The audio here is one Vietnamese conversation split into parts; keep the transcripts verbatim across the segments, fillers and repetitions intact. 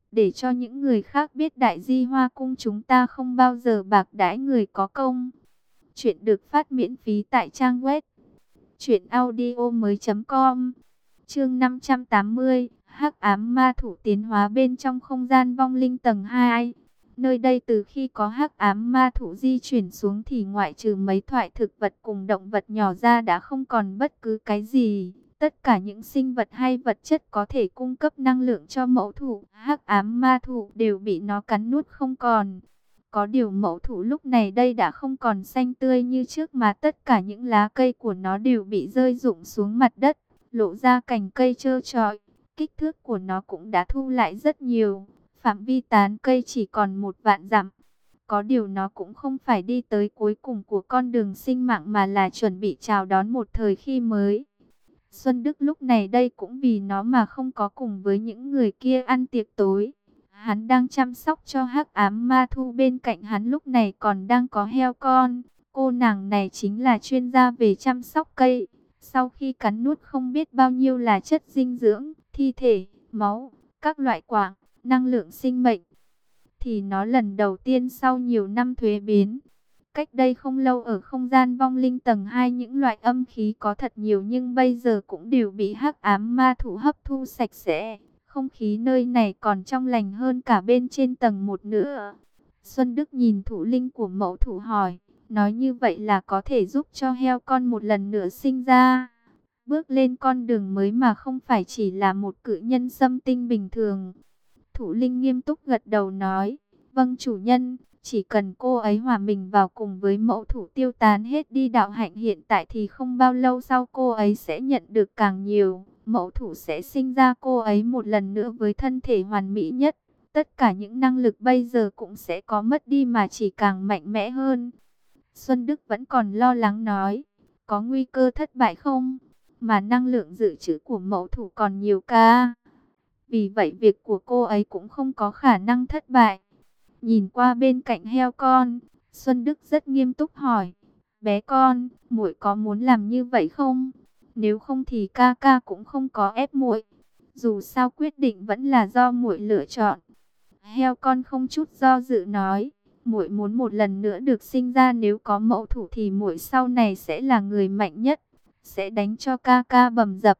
để cho những người khác biết Đại Di Hoa Cung chúng ta không bao giờ bạc đãi người có công. Chuyện được phát miễn phí tại trang web truyện audio mới chấm com. Chương năm trăm tám mươi, Hắc Ám Ma Thủ tiến hóa bên trong không gian vong linh tầng hai. Nơi đây từ khi có Hắc Ám Ma Thủ di chuyển xuống thì ngoại trừ mấy thoại thực vật cùng động vật nhỏ ra đã không còn bất cứ cái gì. Tất cả những sinh vật hay vật chất có thể cung cấp năng lượng cho mẫu thủ, Hắc Ám Ma Thủ đều bị nó cắn nuốt không còn. Có điều mẫu thủ lúc này đây đã không còn xanh tươi như trước mà tất cả những lá cây của nó đều bị rơi rụng xuống mặt đất, lộ ra cành cây trơ trọi. Kích thước của nó cũng đã thu lại rất nhiều, phạm vi tán cây chỉ còn một vạn dặm. Có điều nó cũng không phải đi tới cuối cùng của con đường sinh mạng mà là chuẩn bị chào đón một thời khi mới. Xuân Đức lúc này đây cũng vì nó mà không có cùng với những người kia ăn tiệc tối. Hắn đang chăm sóc cho Hắc Ám Ma Thu, bên cạnh hắn lúc này còn đang có heo con. Cô nàng này chính là chuyên gia về chăm sóc cây. Sau khi cắn nuốt không biết bao nhiêu là chất dinh dưỡng, thi thể, máu, các loại quạng, năng lượng sinh mệnh, thì nó lần đầu tiên sau nhiều năm thuế biến. Cách đây không lâu ở không gian vong linh tầng hai những loại âm khí có thật nhiều nhưng bây giờ cũng đều bị Hắc Ám Ma Thủ hấp thu sạch sẽ. Không khí nơi này còn trong lành hơn cả bên trên tầng một nữa. Xuân Đức nhìn thủ linh của mẫu thủ hỏi, nói như vậy là có thể giúp cho heo con một lần nữa sinh ra, bước lên con đường mới mà không phải chỉ là một cự nhân xâm tinh bình thường. Thủ linh nghiêm túc gật đầu nói, vâng chủ nhân, chỉ cần cô ấy hòa mình vào cùng với mẫu thủ tiêu tán hết đi đạo hạnh hiện tại thì không bao lâu sau cô ấy sẽ nhận được càng nhiều. Mẫu thủ sẽ sinh ra cô ấy một lần nữa với thân thể hoàn mỹ nhất. Tất cả những năng lực bây giờ cũng sẽ có mất đi mà chỉ càng mạnh mẽ hơn. Xuân Đức vẫn còn lo lắng nói, có nguy cơ thất bại không? Mà năng lượng dự trữ của mẫu thủ còn nhiều ca. Vì vậy việc của cô ấy cũng không có khả năng thất bại. Nhìn qua bên cạnh heo con, Xuân Đức rất nghiêm túc hỏi, bé con, muội có muốn làm như vậy không? Nếu không thì ca ca cũng không có ép muội. Dù sao quyết định vẫn là do muội lựa chọn. Heo con không chút do dự nói, muội muốn một lần nữa được sinh ra, nếu có mẫu thủ thì muội sau này sẽ là người mạnh nhất, sẽ đánh cho ca ca bầm dập.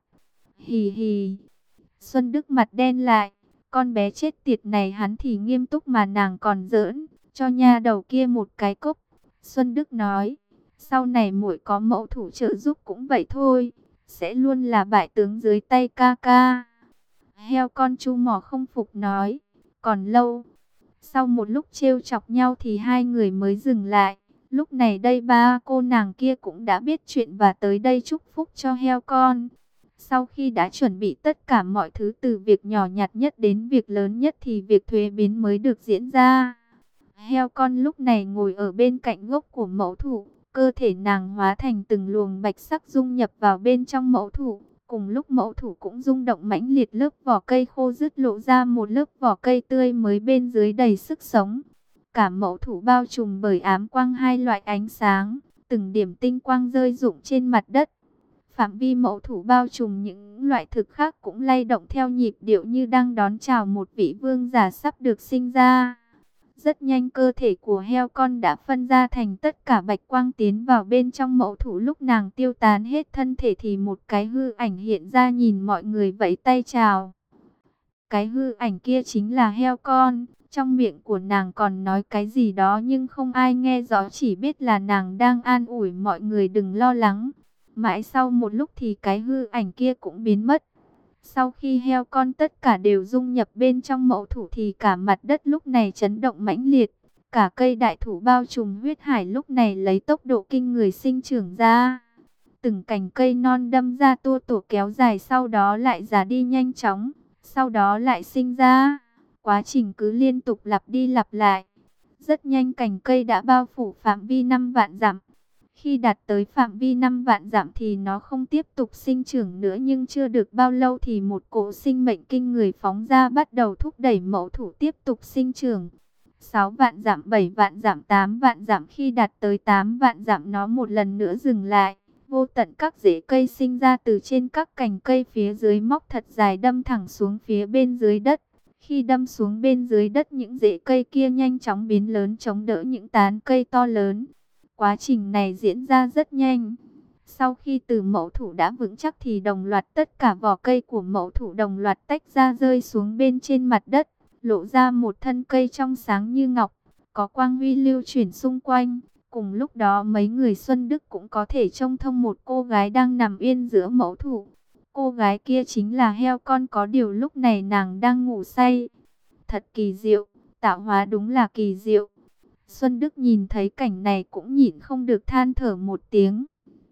Hì hì. Xuân Đức mặt đen lại, con bé chết tiệt này hắn thì nghiêm túc mà nàng còn giỡn, cho nha đầu kia một cái cốc. Xuân Đức nói, sau này muội có mẫu thủ trợ giúp cũng vậy thôi, sẽ luôn là bại tướng dưới tay ca ca. Heo con chu mỏ không phục nói, còn lâu. Sau một lúc trêu chọc nhau thì hai người mới dừng lại. Lúc này đây ba cô nàng kia cũng đã biết chuyện và tới đây chúc phúc cho heo con. Sau khi đã chuẩn bị tất cả mọi thứ từ việc nhỏ nhặt nhất đến việc lớn nhất thì việc thuế biến mới được diễn ra. Heo con lúc này ngồi ở bên cạnh gốc của mẫu thủ. Cơ thể nàng hóa thành từng luồng bạch sắc dung nhập vào bên trong mẫu thủ. Cùng lúc mẫu thủ cũng rung động mãnh liệt, lớp vỏ cây khô rứt lộ ra một lớp vỏ cây tươi mới bên dưới đầy sức sống. Cả mẫu thủ bao trùm bởi ám quang hai loại ánh sáng, từng điểm tinh quang rơi rụng trên mặt đất. Phạm vi mẫu thủ bao trùm những loại thực khác cũng lay động theo nhịp điệu như đang đón chào một vị vương giả sắp được sinh ra. Rất nhanh cơ thể của heo con đã phân ra thành tất cả bạch quang tiến vào bên trong mẫu thủ. Lúc nàng tiêu tán hết thân thể thì một cái hư ảnh hiện ra nhìn mọi người vẫy tay chào. Cái hư ảnh kia chính là heo con. Trong miệng của nàng còn nói cái gì đó nhưng không ai nghe rõ, chỉ biết là nàng đang an ủi mọi người đừng lo lắng. Mãi sau một lúc thì cái hư ảnh kia cũng biến mất. Sau khi heo con tất cả đều dung nhập bên trong mẫu thủ thì cả mặt đất lúc này chấn động mãnh liệt. Cả cây đại thụ bao trùm huyết hải lúc này lấy tốc độ kinh người sinh trưởng ra. Từng cành cây non đâm ra tua tổ kéo dài, sau đó lại già đi nhanh chóng, sau đó lại sinh ra. Quá trình cứ liên tục lặp đi lặp lại. Rất nhanh cành cây đã bao phủ phạm vi năm vạn dặm. Khi đạt tới phạm vi năm vạn dặm thì nó không tiếp tục sinh trưởng nữa, nhưng chưa được bao lâu thì một cỗ sinh mệnh kinh người phóng ra bắt đầu thúc đẩy mẫu thủ tiếp tục sinh trưởng. sáu vạn dặm, bảy vạn dặm, tám vạn dặm, khi đạt tới tám vạn dặm nó một lần nữa dừng lại. Vô tận các rễ cây sinh ra từ trên các cành cây phía dưới, móc thật dài đâm thẳng xuống phía bên dưới đất. Khi đâm xuống bên dưới đất, những rễ cây kia nhanh chóng biến lớn chống đỡ những tán cây to lớn. Quá trình này diễn ra rất nhanh. Sau khi từ mẫu thủ đã vững chắc thì đồng loạt tất cả vỏ cây của mẫu thủ đồng loạt tách ra rơi xuống bên trên mặt đất, lộ ra một thân cây trong sáng như ngọc, có quang huy lưu chuyển xung quanh. Cùng lúc đó mấy người Xuân Đức cũng có thể trông thông một cô gái đang nằm yên giữa mẫu thủ. Cô gái kia chính là heo con, có điều lúc này nàng đang ngủ say. Thật kỳ diệu, tạo hóa đúng là kỳ diệu. Xuân Đức nhìn thấy cảnh này cũng nhịn không được than thở một tiếng.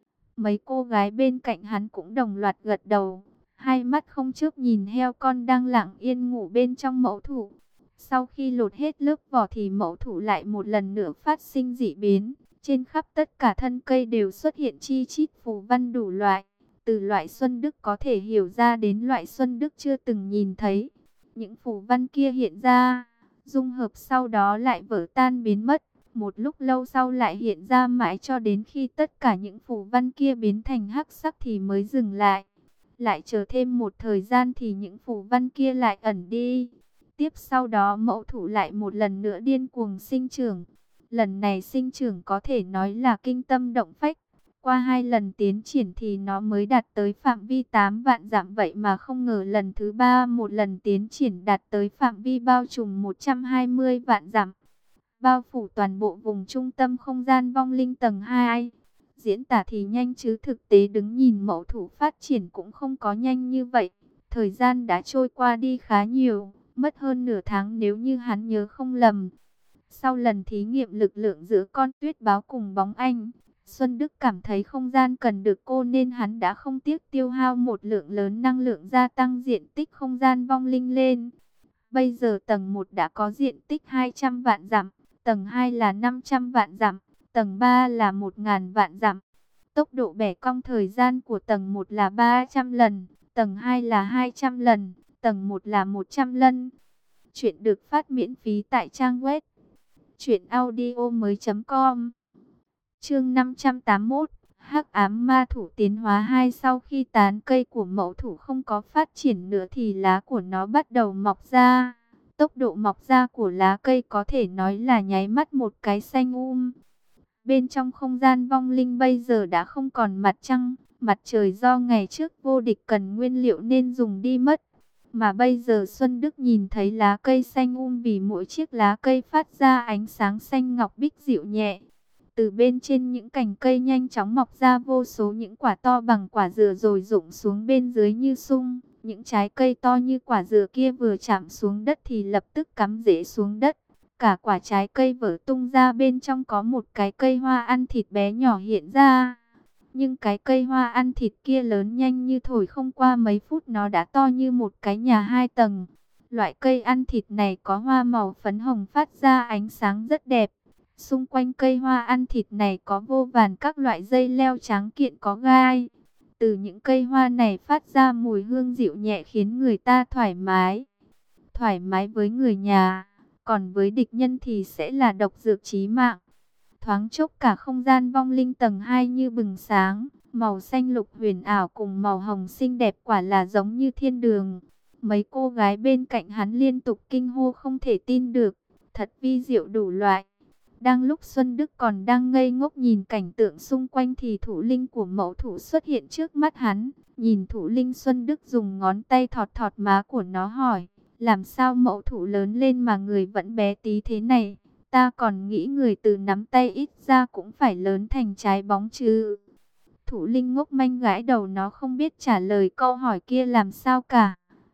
Mấy cô gái bên cạnh hắn cũng đồng loạt gật đầu, hai mắt không chớp nhìn heo con đang lặng yên ngủ bên trong mẫu thủ. Sau khi lột hết lớp vỏ thì mẫu thủ lại một lần nữa phát sinh dị biến. Trên khắp tất cả thân cây đều xuất hiện chi chít phù văn đủ loại. Từ loại Xuân Đức có thể hiểu ra đến loại Xuân Đức chưa từng nhìn thấy. Những phù văn kia hiện ra, dung hợp sau đó lại vỡ tan biến mất. Một lúc lâu sau lại hiện ra mãi cho đến khi tất cả những phù văn kia biến thành hắc sắc thì mới dừng lại. Lại chờ thêm một thời gian thì những phù văn kia lại ẩn đi. Tiếp sau đó mẫu thủ lại một lần nữa điên cuồng sinh trưởng. Lần này sinh trưởng có thể nói là kinh tâm động phách. Qua hai lần tiến triển thì nó mới đạt tới phạm vi tám vạn dặm, vậy mà không ngờ lần thứ ba một lần tiến triển đạt tới phạm vi bao trùm một trăm hai mươi vạn dặm. Bao phủ toàn bộ vùng trung tâm không gian vong linh tầng hai. Diễn tả thì nhanh chứ thực tế đứng nhìn mẫu thủ phát triển cũng không có nhanh như vậy. Thời gian đã trôi qua đi khá nhiều, mất hơn nửa tháng nếu như hắn nhớ không lầm. Sau lần thí nghiệm lực lượng giữa con tuyết báo cùng bóng anh, Xuân Đức cảm thấy không gian cần được cô nên hắn đã không tiếc tiêu hao một lượng lớn năng lượng gia tăng diện tích không gian vong linh lên. Bây giờ tầng một đã có diện tích hai trăm vạn dặm, tầng hai là năm trăm vạn dặm, tầng ba là một nghìn vạn dặm. Tốc độ bẻ cong thời gian của tầng một là ba trăm lần, tầng hai là hai trăm lần, tầng một là một trăm lần. Chuyện được phát miễn phí tại trang web truyện audio mới.com. Chương năm trăm tám mươi mốt, Hắc ám ma thủ tiến hóa hai. Sau khi tán cây của mẫu thủ không có phát triển nữa thì lá của nó bắt đầu mọc ra. Tốc độ mọc ra của lá cây có thể nói là nháy mắt một cái xanh um. Bên trong không gian vong linh bây giờ đã không còn mặt trăng, mặt trời do ngày trước vô địch cần nguyên liệu nên dùng đi mất. Mà bây giờ Xuân Đức nhìn thấy lá cây xanh um vì mỗi chiếc lá cây phát ra ánh sáng xanh ngọc bích dịu nhẹ. Từ bên trên những cành cây nhanh chóng mọc ra vô số những quả to bằng quả dừa rồi rụng xuống bên dưới như sung. Những trái cây to như quả dừa kia vừa chạm xuống đất thì lập tức cắm rễ xuống đất. Cả quả trái cây vỡ tung ra, bên trong có một cái cây hoa ăn thịt bé nhỏ hiện ra. Nhưng cái cây hoa ăn thịt kia lớn nhanh như thổi, không qua mấy phút nó đã to như một cái nhà hai tầng. Loại cây ăn thịt này có hoa màu phấn hồng phát ra ánh sáng rất đẹp. Xung quanh cây hoa ăn thịt này có vô vàn các loại dây leo trắng kiện có gai. Từ những cây hoa này phát ra mùi hương dịu nhẹ khiến người ta thoải mái. Thoải mái với người nhà, còn với địch nhân thì sẽ là độc dược chí mạng. Thoáng chốc cả không gian vong linh tầng hai như bừng sáng, màu xanh lục huyền ảo cùng màu hồng xinh đẹp quả là giống như thiên đường. Mấy cô gái bên cạnh hắn liên tục kinh hô không thể tin được, thật vi diệu đủ loại. Đang lúc Xuân Đức còn đang ngây ngốc nhìn cảnh tượng xung quanh thì thủ linh của mẫu thủ xuất hiện trước mắt hắn. Nhìn thủ linh, Xuân Đức dùng ngón tay thọt thọt má của nó hỏi, làm sao mẫu thủ lớn lên mà người vẫn bé tí thế này? Ta còn nghĩ người từ nắm tay ít ra cũng phải lớn thành trái bóng chứ. Thủ linh ngốc manh gãi đầu, nó không biết trả lời câu hỏi kia làm sao cả.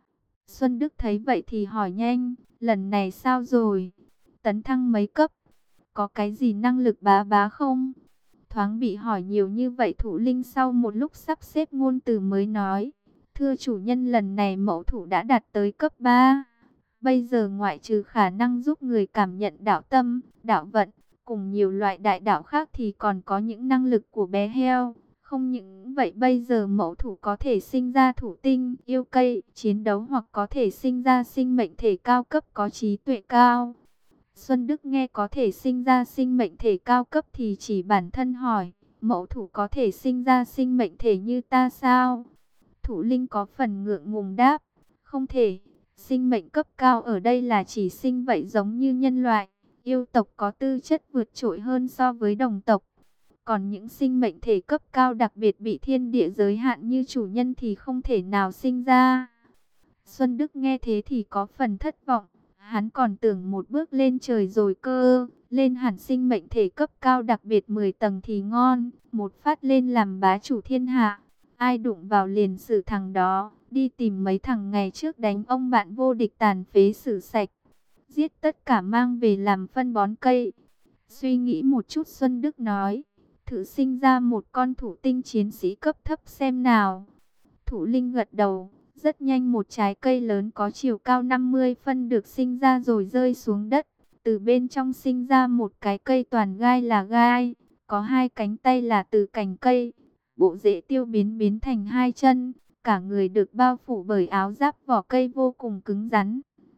Xuân Đức thấy vậy thì hỏi nhanh, lần này sao rồi? Tấn thăng mấy cấp? Có cái gì năng lực bá bá không? Thoáng bị hỏi nhiều như vậy, thủ linh sau một lúc sắp xếp ngôn từ mới nói, thưa chủ nhân, lần này mẫu thủ đã đạt tới cấp ba. Bây giờ ngoại trừ khả năng giúp người cảm nhận đạo tâm, đạo vận, cùng nhiều loại đại đạo khác thì còn có những năng lực của bé heo. Không những vậy, bây giờ mẫu thủ có thể sinh ra thủ tinh, yêu cây, chiến đấu, hoặc có thể sinh ra sinh mệnh thể cao cấp có trí tuệ cao. Xuân Đức nghe có thể sinh ra sinh mệnh thể cao cấp thì chỉ bản thân hỏi, mẫu thủ có thể sinh ra sinh mệnh thể như ta sao? Thủ linh có phần ngượng ngùng đáp, không thể. Sinh mệnh cấp cao ở đây là chỉ sinh vậy giống như nhân loại, yêu tộc có tư chất vượt trội hơn so với đồng tộc. Còn những sinh mệnh thể cấp cao đặc biệt bị thiên địa giới hạn như chủ nhân thì không thể nào sinh ra. Xuân Đức nghe thế thì có phần thất vọng, hắn còn tưởng một bước lên trời rồi cơ, lên hẳn sinh mệnh thể cấp cao đặc biệt mười tầng thì ngon, một phát lên làm bá chủ thiên hạ. Ai đụng vào liền xử thằng đó, đi tìm mấy thằng ngày trước đánh ông bạn vô địch tàn phế xử sạch, giết tất cả mang về làm phân bón cây. Suy nghĩ một chút Xuân Đức nói, thử sinh ra một con thủ tinh chiến sĩ cấp thấp xem nào. Thủ linh gật đầu, rất nhanh một trái cây lớn có chiều cao năm mươi phân được sinh ra rồi rơi xuống đất. Từ bên trong sinh ra một cái cây toàn gai là gai, có hai cánh tay là từ cành cây. Bộ rễ tiêu biến biến thành hai chân, cả người được bao phủ bởi áo giáp vỏ cây vô cùng cứng rắn.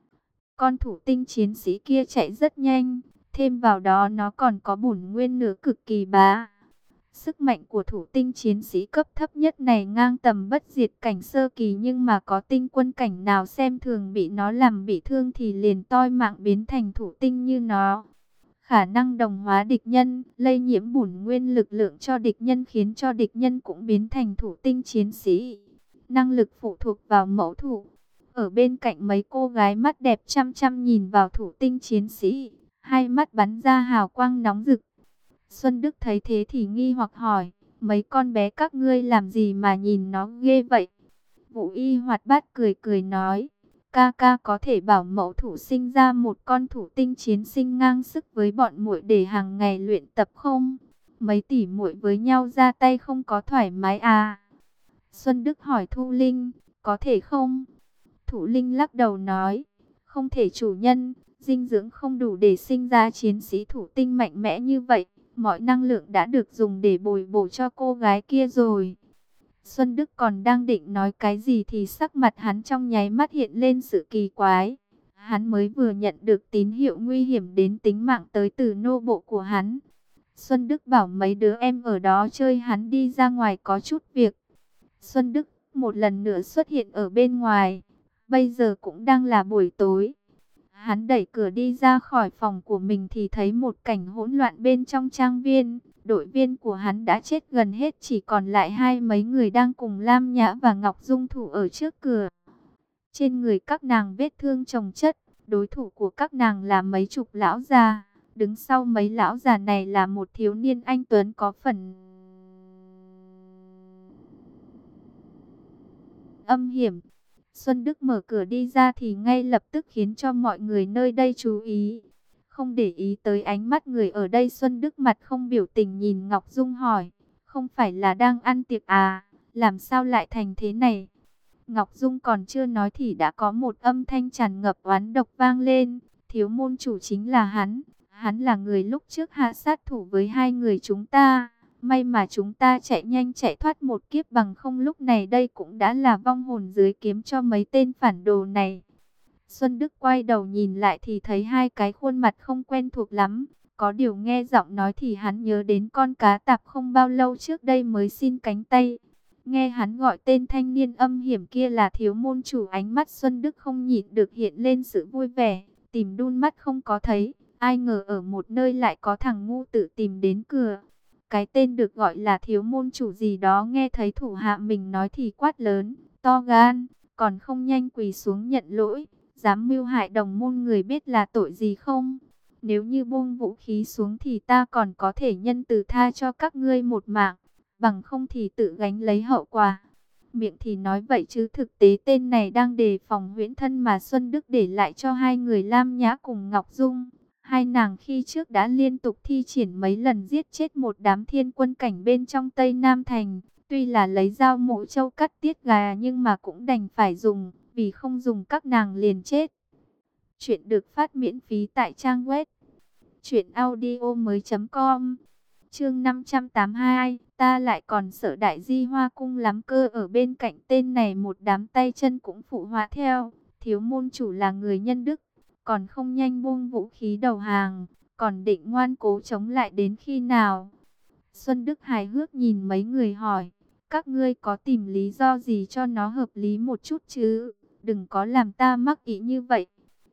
Con thủ tinh chiến sĩ kia chạy rất nhanh, thêm vào đó nó còn có bổn nguyên nữa cực kỳ bá. Sức mạnh của thủ tinh chiến sĩ cấp thấp nhất này ngang tầm bất diệt cảnh sơ kỳ, nhưng mà có tinh quân cảnh nào xem thường bị nó làm bị thương thì liền toi mạng biến thành thủ tinh như nó. Khả năng đồng hóa địch nhân, lây nhiễm bổn nguyên lực lượng cho địch nhân khiến cho địch nhân cũng biến thành thủ tinh chiến sĩ. Năng lực phụ thuộc vào mẫu thủ. Ở bên cạnh mấy cô gái mắt đẹp chăm chăm nhìn vào thủ tinh chiến sĩ, hai mắt bắn ra hào quang nóng rực. Xuân Đức thấy thế thì nghi hoặc hỏi, mấy con bé các ngươi làm gì mà nhìn nó ghê vậy? Vũ Y hoạt bát cười cười nói, ca ca có thể bảo mẫu thủ sinh ra một con thủ tinh chiến sinh ngang sức với bọn muội để hàng ngày luyện tập không? Mấy tỷ muội với nhau ra tay không có thoải mái à? Xuân Đức hỏi Thu Linh, có thể không? Thủ Linh lắc đầu nói, không thể chủ nhân, dinh dưỡng không đủ để sinh ra chiến sĩ thủ tinh mạnh mẽ như vậy. Mọi năng lượng đã được dùng để bồi bổ cho cô gái kia rồi. Xuân Đức còn đang định nói cái gì thì sắc mặt hắn trong nháy mắt hiện lên sự kỳ quái. Hắn mới vừa nhận được tín hiệu nguy hiểm đến tính mạng tới từ nô bộ của hắn. Xuân Đức bảo mấy đứa em ở đó chơi, hắn đi ra ngoài có chút việc. Xuân Đức một lần nữa xuất hiện ở bên ngoài. Bây giờ cũng đang là buổi tối. Hắn đẩy cửa đi ra khỏi phòng của mình thì thấy một cảnh hỗn loạn bên trong trang viên. Đội viên của hắn đã chết gần hết, chỉ còn lại hai mấy người đang cùng Lam Nhã và Ngọc Dung thủ ở trước cửa. Trên người các nàng vết thương chồng chất, đối thủ của các nàng là mấy chục lão già. Đứng sau mấy lão già này là một thiếu niên anh tuấn có phần âm hiểm. Xuân Đức mở cửa đi ra thì ngay lập tức khiến cho mọi người nơi đây chú ý. Không để ý tới ánh mắt người ở đây, Xuân Đức mặt không biểu tình nhìn Ngọc Dung hỏi, không phải là đang ăn tiệc à, làm sao lại thành thế này? Ngọc Dung còn chưa nói thì đã có một âm thanh tràn ngập oán độc vang lên, thiếu môn chủ chính là hắn, hắn là người lúc trước hạ sát thủ với hai người chúng ta. May mà chúng ta chạy nhanh chạy thoát một kiếp, bằng không lúc này đây cũng đã là vong hồn dưới kiếm cho mấy tên phản đồ này. Xuân Đức quay đầu nhìn lại thì thấy hai cái khuôn mặt không quen thuộc lắm. Có điều nghe giọng nói thì hắn nhớ đến con cá tạp không bao lâu trước đây mới xin cánh tay. Nghe hắn gọi tên thanh niên âm hiểm kia là thiếu môn chủ, ánh mắt Xuân Đức không nhịn được hiện lên sự vui vẻ. Tìm đun mắt không có thấy, ai ngờ ở một nơi lại có thằng ngu tự tìm đến cửa. Cái tên được gọi là thiếu môn chủ gì đó nghe thấy thủ hạ mình nói thì quát lớn, to gan, còn không nhanh quỳ xuống nhận lỗi, dám mưu hại đồng môn người biết là tội gì không? Nếu như buông vũ khí xuống thì ta còn có thể nhân từ tha cho các ngươi một mạng, bằng không thì tự gánh lấy hậu quả. Miệng thì nói vậy chứ thực tế tên này đang đề phòng huyễn thân mà Xuân Đức để lại cho hai người Lam Nhã cùng Ngọc Dung. Hai nàng khi trước đã liên tục thi triển mấy lần giết chết một đám thiên quân cảnh bên trong Tây Nam Thành. Tuy là lấy dao mổ trâu cắt tiết gà nhưng mà cũng đành phải dùng, vì không dùng các nàng liền chết. Chuyện được phát miễn phí tại trang web truyện audio mới chấm com. Chương năm trăm tám mươi hai, ta lại còn sợ Đại Di Hoa Cung lắm cơ. Ở bên cạnh tên này một đám tay chân cũng phụ họa theo. Thiếu môn chủ là người nhân đức, còn không nhanh buông vũ khí đầu hàng, còn định ngoan cố chống lại đến khi nào? Xuân Đức hài hước nhìn mấy người hỏi, các ngươi có tìm lý do gì cho nó hợp lý một chút chứ? đừng có làm ta mắc ý như vậy.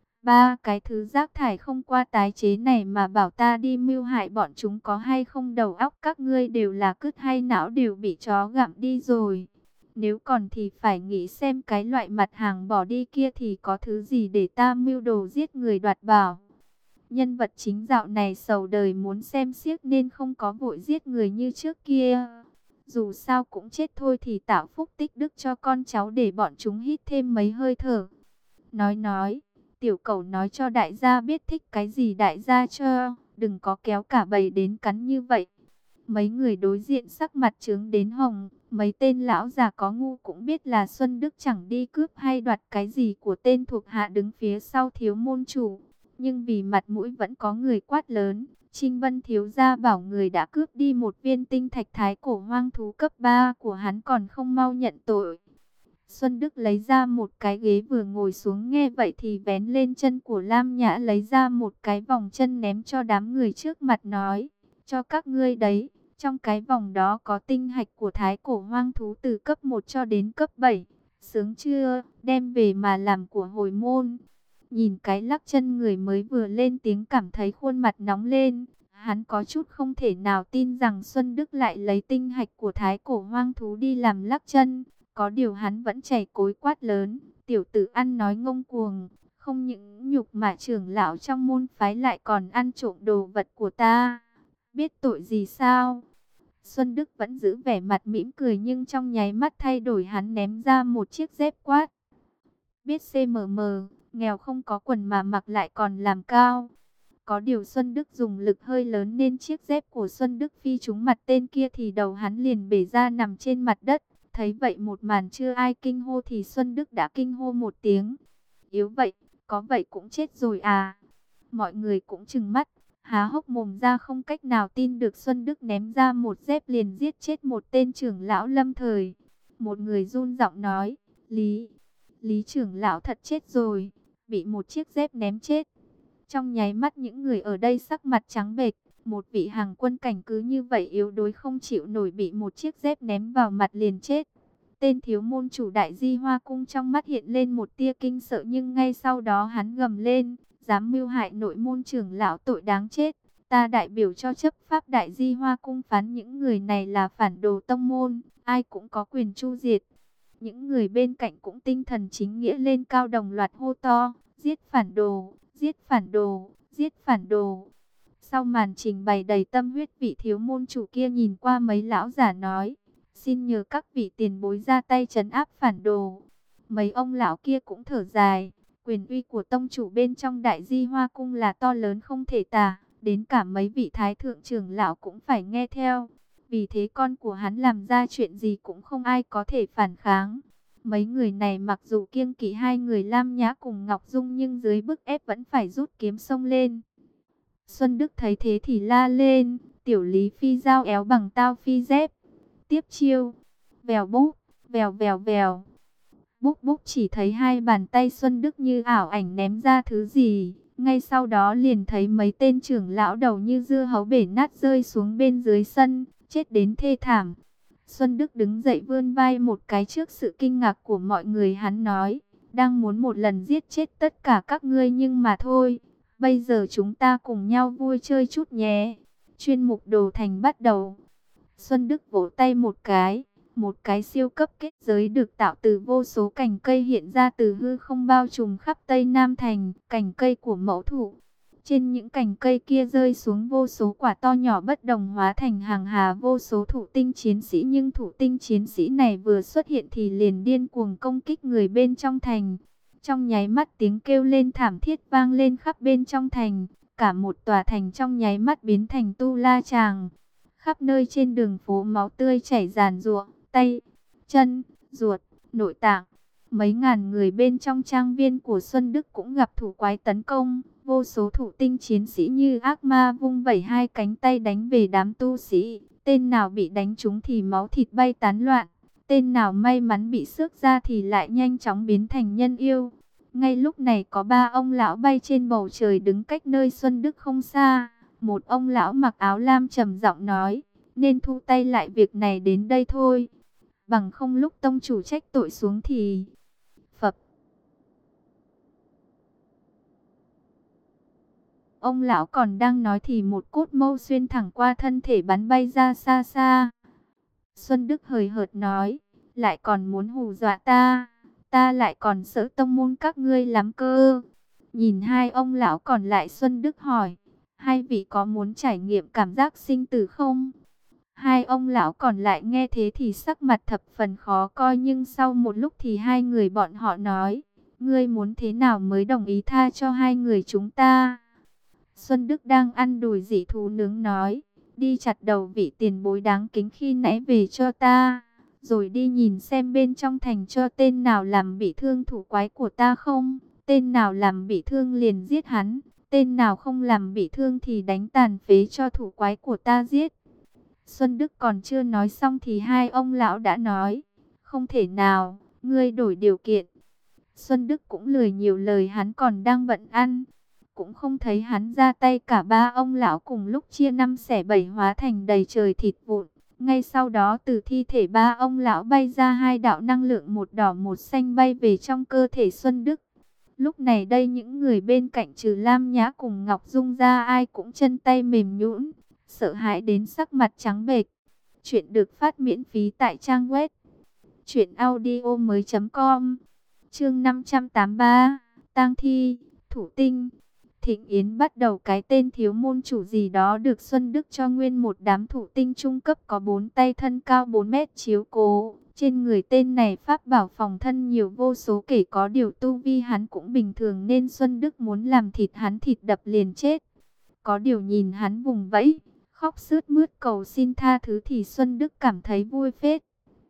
Ba cái thứ rác thải không qua tái chế này mà bảo ta đi mưu hại bọn chúng, có hay không đầu óc các ngươi đều là cứt hay não đều bị chó gặm đi rồi. Nếu còn thì phải nghĩ xem cái loại mặt hàng bỏ đi kia thì có thứ gì để ta mưu đồ giết người đoạt bảo. Nhân vật chính dạo này sầu đời muốn xem xiếc nên không có vội giết người như trước kia. Dù sao cũng chết thôi thì tạo phúc tích đức cho con cháu để bọn chúng hít thêm mấy hơi thở. Nói nói, tiểu cẩu nói cho đại gia biết thích cái gì đại gia cho, đừng có kéo cả bầy đến cắn như vậy. Mấy người đối diện sắc mặt trướng đến hồng, mấy tên lão già có ngu cũng biết là Xuân Đức chẳng đi cướp hay đoạt cái gì của tên thuộc hạ đứng phía sau thiếu môn chủ. Nhưng vì mặt mũi vẫn có người quát lớn, Trinh Vân thiếu gia bảo người đã cướp đi một viên tinh thạch thái cổ hoang thú cấp ba của hắn còn không mau nhận tội. Xuân Đức lấy ra một cái ghế vừa ngồi xuống, nghe vậy thì vén lên chân của Lam Nhã lấy ra một cái vòng chân ném cho đám người trước mặt nói, cho các ngươi đấy, trong cái vòng đó có tinh hạch của thái cổ hoang thú từ cấp một cho đến cấp bảy, sướng chưa, đem về mà làm của hồi môn. Nhìn cái lắc chân người mới vừa lên tiếng cảm thấy khuôn mặt nóng lên. Hắn có chút không thể nào tin rằng Xuân Đức lại lấy tinh hạch của thái cổ hoang thú đi làm lắc chân. Có điều hắn vẫn chảy cối quát lớn. Tiểu tử ăn nói ngông cuồng. Không những nhục mà trưởng lão trong môn phái lại còn ăn trộm đồ vật của ta. Biết tội gì sao? Xuân Đức vẫn giữ vẻ mặt mỉm cười nhưng trong nháy mắt thay đổi, hắn ném ra một chiếc dép quát. Biết xê em em, nghèo không có quần mà mặc lại còn làm cao. Có điều Xuân Đức dùng lực hơi lớn nên chiếc dép của Xuân Đức phi trúng mặt tên kia thì đầu hắn liền bể ra nằm trên mặt đất. Thấy vậy một màn chưa ai kinh hô thì Xuân Đức đã kinh hô một tiếng. Yếu vậy, có vậy cũng chết rồi à? Mọi người cũng trừng mắt, há hốc mồm ra không cách nào tin được Xuân Đức ném ra một dép liền giết chết một tên trưởng lão lâm thời. Một người run giọng nói, Lý, Lý trưởng lão thật chết rồi, bị một chiếc dép ném chết. Trong nháy mắt những người ở đây sắc mặt trắng bệch, một vị hàng quân cảnh cứ như vậy yếu đuối không chịu nổi bị một chiếc dép ném vào mặt liền chết. Tên thiếu môn chủ Đại Di Hoa Cung trong mắt hiện lên một tia kinh sợ nhưng ngay sau đó hắn gầm lên, dám mưu hại nội môn trưởng lão tội đáng chết. Ta đại biểu cho chấp pháp Đại Di Hoa Cung phán những người này là phản đồ tông môn, ai cũng có quyền tru diệt. Những người bên cạnh cũng tinh thần chính nghĩa lên cao đồng loạt hô to, giết phản đồ, giết phản đồ, giết phản đồ. Sau màn trình bày đầy tâm huyết, vị thiếu môn chủ kia nhìn qua mấy lão giả nói, xin nhờ các vị tiền bối ra tay trấn áp phản đồ. Mấy ông lão kia cũng thở dài, quyền uy của tông chủ bên trong Đại Di Hoa Cung là to lớn không thể tả, đến cả mấy vị thái thượng trưởng lão cũng phải nghe theo. Vì thế con của hắn làm ra chuyện gì cũng không ai có thể phản kháng. Mấy người này mặc dù kiêng kỵ hai người Lam Nhã cùng Ngọc Dung nhưng dưới bức ép vẫn phải rút kiếm xông lên. Xuân Đức thấy thế thì la lên, tiểu Lý phi dao éo bằng tao phi dép. Tiếp chiêu, vèo bút, vèo vèo vèo. Bút bút chỉ thấy hai bàn tay Xuân Đức như ảo ảnh ném ra thứ gì. Ngay sau đó liền thấy mấy tên trưởng lão đầu như dưa hấu bể nát rơi xuống bên dưới sân, chết đến thê thảm. Xuân Đức đứng dậy vươn vai một cái trước sự kinh ngạc của mọi người, hắn nói, đang muốn một lần giết chết tất cả các ngươi nhưng mà thôi, bây giờ chúng ta cùng nhau vui chơi chút nhé. Chuyên mục đồ thành bắt đầu. Xuân Đức vỗ tay một cái, một cái siêu cấp kết giới được tạo từ vô số cành cây hiện ra từ hư không bao trùm khắp Tây Nam Thành, cành cây của mẫu thụ. Trên những cành cây kia rơi xuống vô số quả to nhỏ bất đồng hóa thành hàng hà vô số thụ tinh chiến sĩ, nhưng thụ tinh chiến sĩ này vừa xuất hiện thì liền điên cuồng công kích người bên trong thành. Trong nháy mắt tiếng kêu lên thảm thiết vang lên khắp bên trong thành, cả một tòa thành trong nháy mắt biến thành tu la tràng. Khắp nơi trên đường phố máu tươi chảy ràn rụa, tay, chân, ruột, nội tạng. Mấy ngàn người bên trong trang viên của Xuân Đức cũng gặp thủ quái tấn công. Vô số thủ tinh chiến sĩ như ác ma vung vẩy hai cánh tay đánh về đám tu sĩ. Tên nào bị đánh trúng thì máu thịt bay tán loạn. Tên nào may mắn bị xước ra thì lại nhanh chóng biến thành nhân yêu. Ngay lúc này có ba ông lão bay trên bầu trời đứng cách nơi Xuân Đức không xa. Một ông lão mặc áo lam trầm giọng nói, nên thu tay lại việc này đến đây thôi. Bằng không lúc tông chủ trách tội xuống thì... Phập. ông lão còn đang nói thì một cốt mâu xuyên thẳng qua thân thể bắn bay ra xa xa. Xuân Đức hời hợt nói, lại còn muốn hù dọa ta, ta lại còn sợ tông môn các ngươi lắm cơ. Nhìn hai ông lão còn lại, Xuân Đức hỏi, hai vị có muốn trải nghiệm cảm giác sinh tử không? Hai ông lão còn lại nghe thế thì sắc mặt thập phần khó coi, nhưng sau một lúc thì hai người bọn họ nói, ngươi muốn thế nào mới đồng ý tha cho hai người chúng ta? Xuân Đức đang ăn đùi dị thú nướng nói, đi chặt đầu vị tiền bối đáng kính khi nãy về cho ta, rồi đi nhìn xem bên trong thành cho tên nào làm bị thương thủ quái của ta không, tên nào làm bị thương liền giết hắn, tên nào không làm bị thương thì đánh tàn phế cho thủ quái của ta giết. Xuân Đức còn chưa nói xong thì hai ông lão đã nói, không thể nào, ngươi đổi điều kiện. Xuân Đức cũng lười nhiều lời, hắn còn đang bận ăn. Cũng không thấy hắn ra tay, cả ba ông lão cùng lúc chia năm xẻ bảy hóa thành đầy trời thịt vụn. Ngay sau đó từ thi thể ba ông lão bay ra hai đạo năng lượng, một đỏ một xanh bay về trong cơ thể Xuân Đức. Lúc này đây những người bên cạnh trừ Lam Nhã cùng Ngọc Dung ra, ai cũng chân tay mềm nhũn, sợ hãi đến sắc mặt trắng bệch. Chuyện được phát miễn phí tại trang web truyện audio mới chấm com. Chương năm trăm tám mươi ba, tang thi, thủ tinh. Thịnh Yến bắt đầu cái tên thiếu môn chủ gì đó được Xuân Đức cho nguyên một đám thủ tinh trung cấp có bốn tay, thân cao bốn mét chiếu cố. Trên người tên này pháp bảo phòng thân nhiều vô số kể, có điều tu vi hắn cũng bình thường nên Xuân Đức muốn làm thịt hắn thịt đập liền chết. Có điều nhìn hắn vùng vẫy, khóc sướt mướt cầu xin tha thứ thì Xuân Đức cảm thấy vui phết.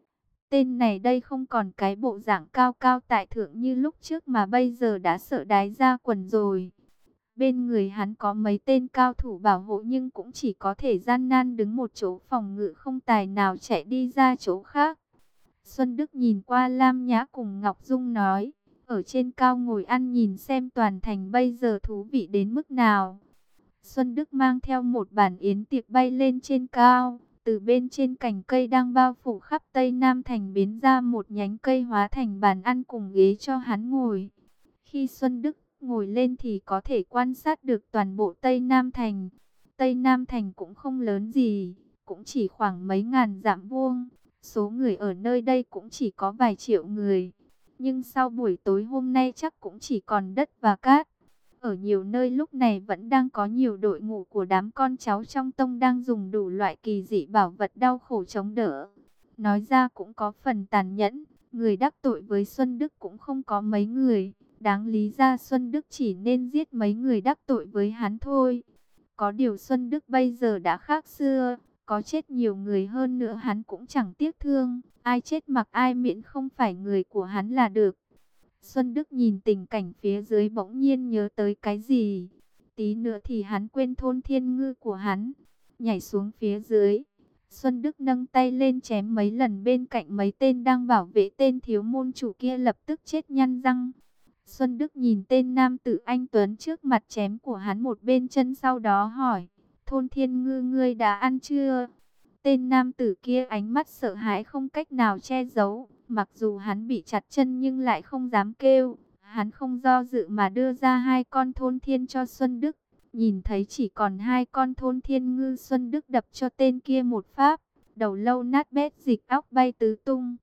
Tên này đây không còn cái bộ dạng cao cao tại thượng như lúc trước mà bây giờ đã sợ đái ra quần rồi. Bên người hắn có mấy tên cao thủ bảo hộ nhưng cũng chỉ có thể gian nan đứng một chỗ phòng ngự, không tài nào chạy đi ra chỗ khác. Xuân Đức nhìn qua Lam Nhã cùng Ngọc Dung nói, ở trên cao ngồi ăn nhìn xem toàn thành bây giờ thú vị đến mức nào. Xuân Đức mang theo một bàn yến tiệc bay lên trên cao, từ bên trên cành cây đang bao phủ khắp Tây Nam thành biến ra một nhánh cây hóa thành bàn ăn cùng ghế cho hắn ngồi. Khi Xuân Đức ngồi lên thì có thể quan sát được toàn bộ Tây Nam thành. Tây Nam thành cũng không lớn gì, cũng chỉ khoảng mấy ngàn dặm vuông. Số người ở nơi đây cũng chỉ có vài triệu người. Nhưng sau buổi tối hôm nay chắc cũng chỉ còn đất và cát. Ở nhiều nơi lúc này vẫn đang có nhiều đội ngũ của đám con cháu trong tông đang dùng đủ loại kỳ dị bảo vật đau khổ chống đỡ. Nói ra cũng có phần tàn nhẫn, người đắc tội với Xuân Đức cũng không có mấy người. Đáng lý ra Xuân Đức chỉ nên giết mấy người đắc tội với hắn thôi. Có điều Xuân Đức bây giờ đã khác xưa, có chết nhiều người hơn nữa hắn cũng chẳng tiếc thương, ai chết mặc ai miễn không phải người của hắn là được. Xuân Đức nhìn tình cảnh phía dưới bỗng nhiên nhớ tới cái gì. Tí nữa thì hắn quên thôn thiên ngư của hắn. Nhảy xuống phía dưới, Xuân Đức nâng tay lên chém mấy lần, bên cạnh mấy tên đang bảo vệ tên thiếu môn chủ kia lập tức chết nhăn răng. Xuân Đức nhìn tên nam tử anh tuấn trước mặt chém của hắn một bên chân, sau đó hỏi, thôn thiên ngư ngươi đã ăn chưa? Tên nam tử kia ánh mắt sợ hãi không cách nào che giấu. Mặc dù hắn bị chặt chân nhưng lại không dám kêu. Hắn không do dự mà đưa ra hai con thôn thiên cho Xuân Đức. Nhìn thấy chỉ còn hai con thôn thiên ngư, Xuân Đức đập cho tên kia một phát, đầu lâu nát bét, dịch óc bay tứ tung.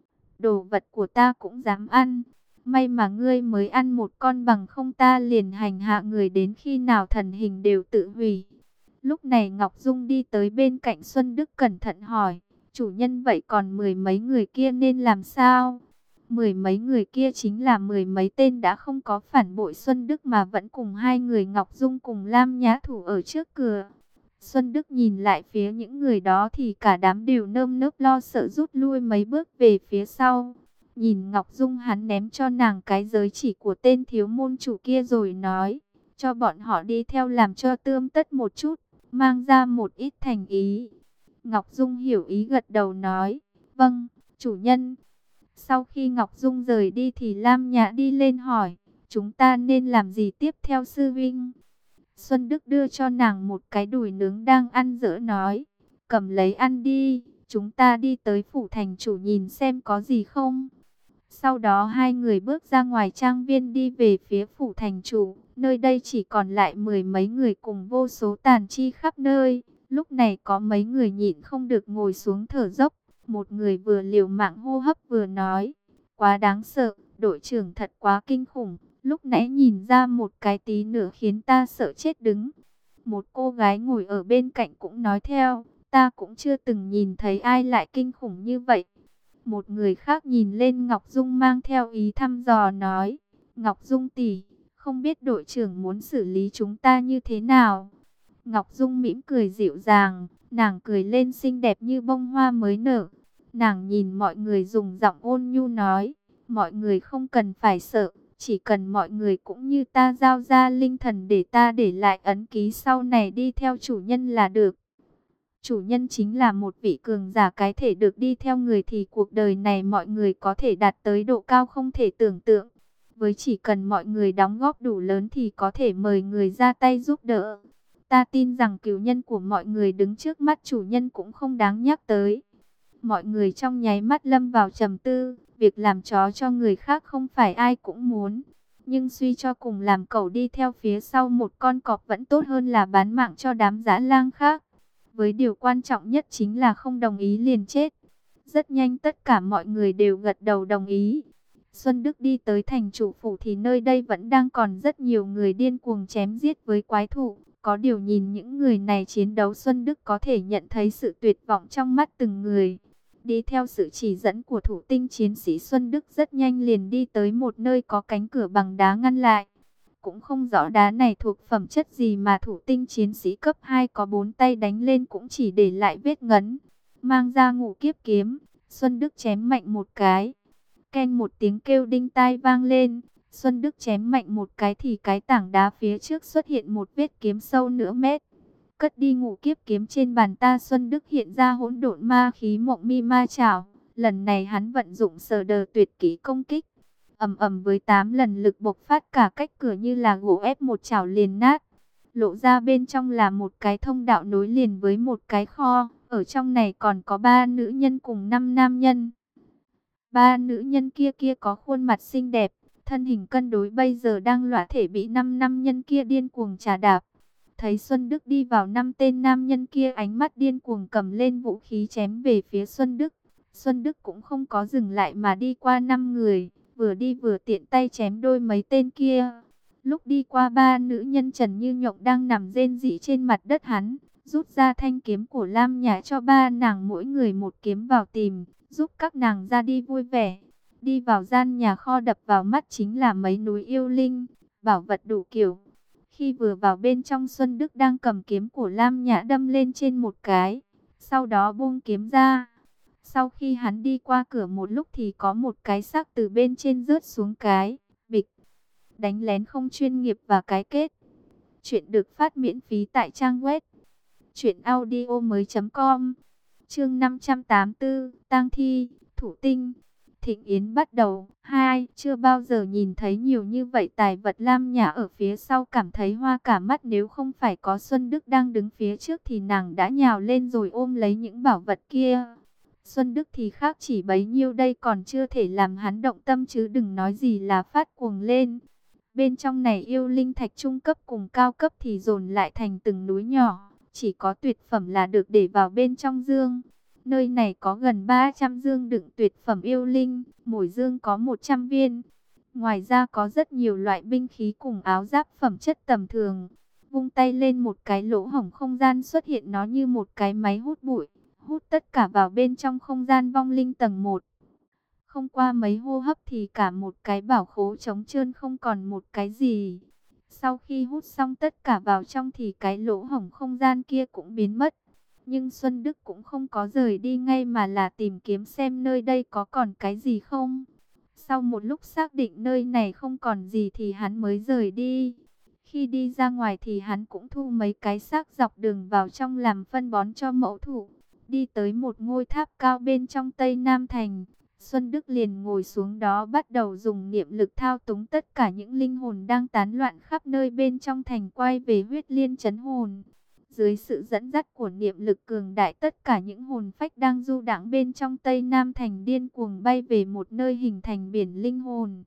Đồ vật của ta cũng dám ăn. May mà ngươi mới ăn một con, bằng không ta liền hành hạ người đến khi nào thần hình đều tự hủy. Lúc này Ngọc Dung đi tới bên cạnh Xuân Đức cẩn thận hỏi, chủ nhân vậy còn mười mấy người kia nên làm sao? Mười mấy người kia chính là mười mấy tên đã không có phản bội Xuân Đức mà vẫn cùng hai người Ngọc Dung cùng Lam Nhã thủ ở trước cửa. Xuân Đức nhìn lại phía những người đó thì cả đám đều nơm nớp lo sợ rút lui mấy bước về phía sau. Nhìn Ngọc Dung, hắn ném cho nàng cái giới chỉ của tên thiếu môn chủ kia rồi nói, cho bọn họ đi theo làm cho tươm tất một chút, mang ra một ít thành ý. Ngọc Dung hiểu ý gật đầu nói, vâng, chủ nhân. Sau khi Ngọc Dung rời đi thì Lam Nhã đi lên hỏi, chúng ta nên làm gì tiếp theo sư vinh? Xuân Đức đưa cho nàng một cái đùi nướng đang ăn dở nói, cầm lấy ăn đi, chúng ta đi tới phủ thành chủ nhìn xem có gì không. Sau đó hai người bước ra ngoài trang viên đi về phía phủ thành chủ. Nơi đây chỉ còn lại mười mấy người cùng vô số tàn chi khắp nơi. Lúc này có mấy người nhịn không được ngồi xuống thở dốc. Một người vừa liều mạng hô hấp vừa nói, quá đáng sợ, đội trưởng thật quá kinh khủng. Lúc nãy nhìn ra một cái tí nữa khiến ta sợ chết đứng. Một cô gái ngồi ở bên cạnh cũng nói theo, ta cũng chưa từng nhìn thấy ai lại kinh khủng như vậy. Một người khác nhìn lên Ngọc Dung mang theo ý thăm dò nói, Ngọc Dung tỷ, không biết đội trưởng muốn xử lý chúng ta như thế nào? Ngọc Dung mỉm cười dịu dàng, nàng cười lên xinh đẹp như bông hoa mới nở. Nàng nhìn mọi người dùng giọng ôn nhu nói, mọi người không cần phải sợ, chỉ cần mọi người cũng như ta giao ra linh thần để ta để lại ấn ký sau này đi theo chủ nhân là được. Chủ nhân chính là một vị cường giả cái thể được đi theo người thì cuộc đời này mọi người có thể đạt tới độ cao không thể tưởng tượng. Với chỉ cần mọi người đóng góp đủ lớn thì có thể mời người ra tay giúp đỡ. Ta tin rằng cứu nhân của mọi người đứng trước mắt chủ nhân cũng không đáng nhắc tới. Mọi người trong nháy mắt lâm vào trầm tư, việc làm chó cho người khác không phải ai cũng muốn. Nhưng suy cho cùng làm cẩu đi theo phía sau một con cọp vẫn tốt hơn là bán mạng cho đám dã lang khác. Với điều quan trọng nhất chính là không đồng ý liền chết. Rất nhanh tất cả mọi người đều gật đầu đồng ý. Xuân Đức đi tới thành chủ phủ thì nơi đây vẫn đang còn rất nhiều người điên cuồng chém giết với quái thú. Có điều nhìn những người này chiến đấu, Xuân Đức có thể nhận thấy sự tuyệt vọng trong mắt từng người. Đi theo sự chỉ dẫn của thủ tinh chiến sĩ, Xuân Đức rất nhanh liền đi tới một nơi có cánh cửa bằng đá ngăn lại. Cũng không rõ đá này thuộc phẩm chất gì mà thủ tinh chiến sĩ cấp hai có bốn tay đánh lên cũng chỉ để lại vết ngấn. Mang ra ngũ kiếp kiếm, Xuân Đức chém mạnh một cái. Keng, một tiếng kêu đinh tai vang lên. Xuân Đức chém mạnh một cái thì cái tảng đá phía trước xuất hiện một vết kiếm sâu nửa mét. Cất đi ngũ kiếp kiếm trên bàn ta, Xuân Đức hiện ra hỗn độn ma khí mộng mi ma chảo. Lần này hắn vận dụng sở đờ tuyệt kỹ công kích. Ầm ầm với tám lần lực bộc phát, cả cách cửa như là gỗ ép một chảo liền nát. Lộ ra bên trong là một cái thông đạo nối liền với một cái kho. Ở trong này còn có ba nữ nhân cùng năm nam nhân. Ba nữ nhân kia kia có khuôn mặt xinh đẹp, thân hình cân đối, bây giờ đang lõa thể bị năm nam nhân kia điên cuồng chà đạp. Thấy Xuân Đức đi vào, năm tên nam nhân kia ánh mắt điên cuồng cầm lên vũ khí chém về phía Xuân Đức. Xuân Đức cũng không có dừng lại mà đi qua năm người, vừa đi vừa tiện tay chém đôi mấy tên kia. Lúc đi qua ba nữ nhân Trần Như Nhộng đang nằm rên rỉ trên mặt đất, hắn rút ra thanh kiếm của Lam Nhã cho ba nàng mỗi người một kiếm vào tìm, giúp các nàng ra đi vui vẻ. Đi vào gian nhà kho, đập vào mắt chính là mấy núi yêu linh, bảo vật đủ kiểu. Khi vừa vào bên trong, Xuân Đức đang cầm kiếm của Lam Nhã đâm lên trên một cái, sau đó buông kiếm ra. Sau khi hắn đi qua cửa một lúc thì có một cái xác từ bên trên rớt xuống, cái bịch. Đánh lén không chuyên nghiệp và cái kết. Chuyện được phát miễn phí tại trang web truyện audio mới chấm com. Chương năm trăm tám mươi tư, tang thi, thủ tinh. Thịnh yến bắt đầu. Hai, chưa bao giờ nhìn thấy nhiều như vậy tài vật. Lam Nhã ở phía sau cảm thấy hoa cả mắt, nếu không phải có Xuân Đức đang đứng phía trước thì nàng đã nhào lên rồi ôm lấy những bảo vật kia. Xuân Đức thì khác, chỉ bấy nhiêu đây còn chưa thể làm hắn động tâm chứ đừng nói gì là phát cuồng lên. Bên trong này yêu linh thạch trung cấp cùng cao cấp thì dồn lại thành từng núi nhỏ, chỉ có tuyệt phẩm là được để vào bên trong dương. Nơi này có gần ba trăm dương đựng tuyệt phẩm yêu linh, mỗi dương có một trăm viên. Ngoài ra có rất nhiều loại binh khí cùng áo giáp phẩm chất tầm thường. Vung tay lên, một cái lỗ hổng không gian xuất hiện, nó như một cái máy hút bụi, hút tất cả vào bên trong không gian vong linh tầng một. Không qua mấy hô hấp thì cả một cái bảo khố trống trơn không còn một cái gì. Sau khi hút xong tất cả vào trong thì cái lỗ hổng không gian kia cũng biến mất. Nhưng Xuân Đức cũng không có rời đi ngay mà là tìm kiếm xem nơi đây có còn cái gì không. Sau một lúc xác định nơi này không còn gì thì hắn mới rời đi. Khi đi ra ngoài thì hắn cũng thu mấy cái xác dọc đường vào trong làm phân bón cho mẫu thụ. Đi tới một ngôi tháp cao bên trong Tây Nam Thành, Xuân Đức liền ngồi xuống đó bắt đầu dùng niệm lực thao túng tất cả những linh hồn đang tán loạn khắp nơi bên trong thành quay về huyết liên trấn hồn. Dưới sự dẫn dắt của niệm lực cường đại, tất cả những hồn phách đang du đãng bên trong Tây Nam Thành điên cuồng bay về một nơi hình thành biển linh hồn.